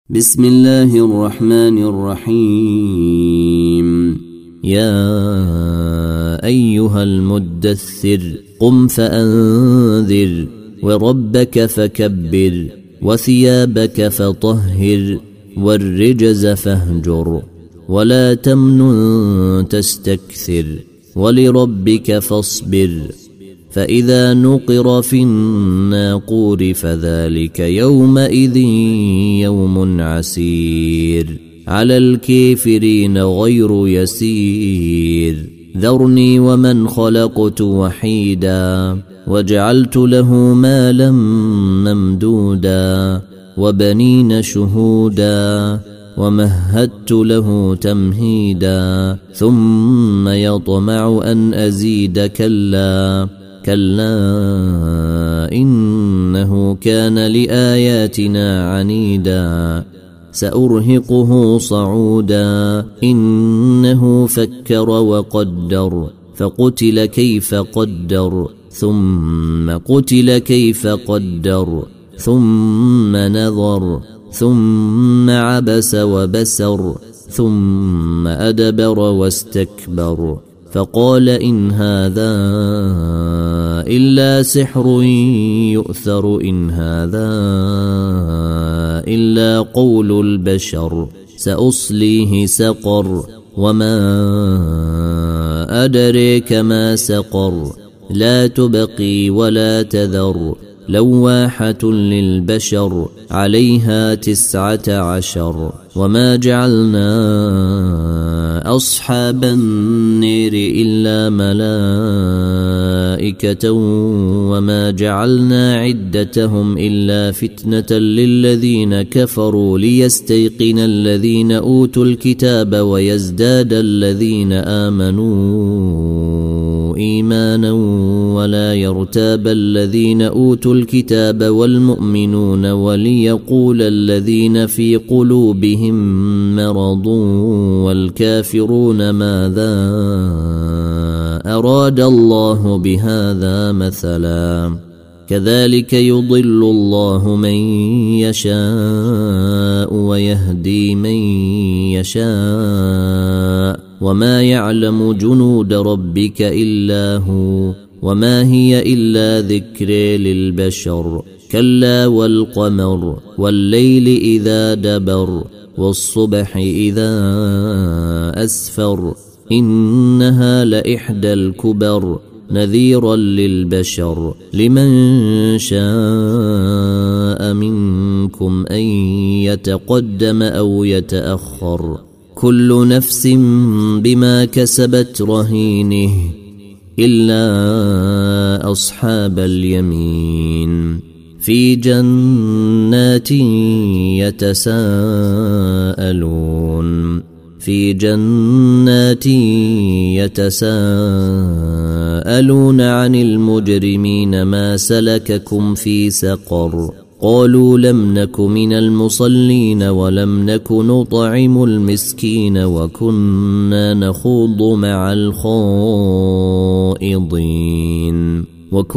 بسم الله الرحمن الرحيم. يا أيها المدثر قم فأنذر وربك فكبر وثيابك فطهر والرجز فاهجر ولا تمنن تستكثر ولربك فاصبر فإذا نقر في الناقور فذلك يومئذ يوم عسير على الكافرين غير يسير. ذرني ومن خلقت وحيدا وجعلت له مالا ممدودا وبنين شهودا ومهدت له تمهيدا ثم يطمع أن أزيد كلا إنه كان لآياتنا عنيدا سأرهقه صعودا إنه فكر وقدر فقتل كيف قدر ثم قتل كيف قدر ثم نظر ثم عبس وبسر ثم أدبر واستكبر فقال إن هذا إلا سحر يؤثر إن هذا إلا قول البشر سأصليه سقر وما أدريك ما سقر لا تبقي ولا تذر لواحة للبشر عليها 19 وما جعلنا أصحاب النير إلا ملائكة وما جعلنا عدتهم إلا فتنة للذين كفروا ليستيقن الذين أوتوا الكتاب ويزداد الذين آمنوا إيمانا ولا يرتاب الذين أوتوا الكتاب والمؤمنون وليقول الذين في قلوبهم مرض والكافرون ماذا أراد الله بهذا مثلا كذلك يضل الله من يشاء ويهدي من يشاء وما يعلم جنود ربك إلا هو وما هي إلا ذكر للبشر كلا والقمر والليل إذا دبر والصبح إذا أسفر إنها لإحدى الكبر نذيرا للبشر لمن شاء منكم أن يتقدم أو يتأخر كل نفس بما كسبت رهينه إلا أصحاب اليمين في جنات يتساءلون عن المجرمين ما سلككم في سقر قالوا لم نك من المصلين ولم نك نطعم المسكين وكنا نخوض مع الخائضين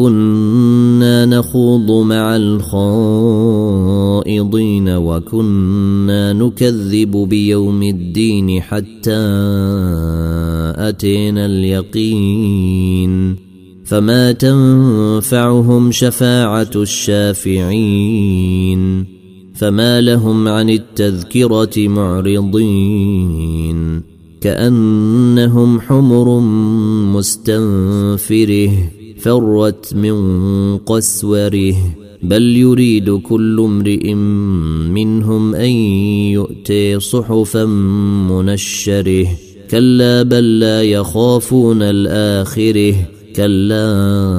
وكنا نكذب بيوم الدين حتى أتينا اليقين فما تنفعهم شفاعة الشافعين فما لهم عن التذكرة معرضين كأنهم حمر مستنفره فرت من قسوره بل يريد كل امرئ منهم أن يؤتي صحفا منشره كلا بل لا يخافون الآخره كلا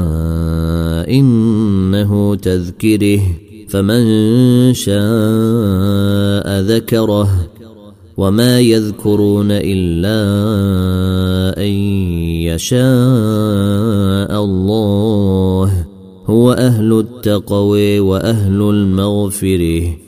إنه تذكره فمن شاء ذكره وما يذكرون إلا أن يشاء الله هو أهل التقوى وأهل المغفرة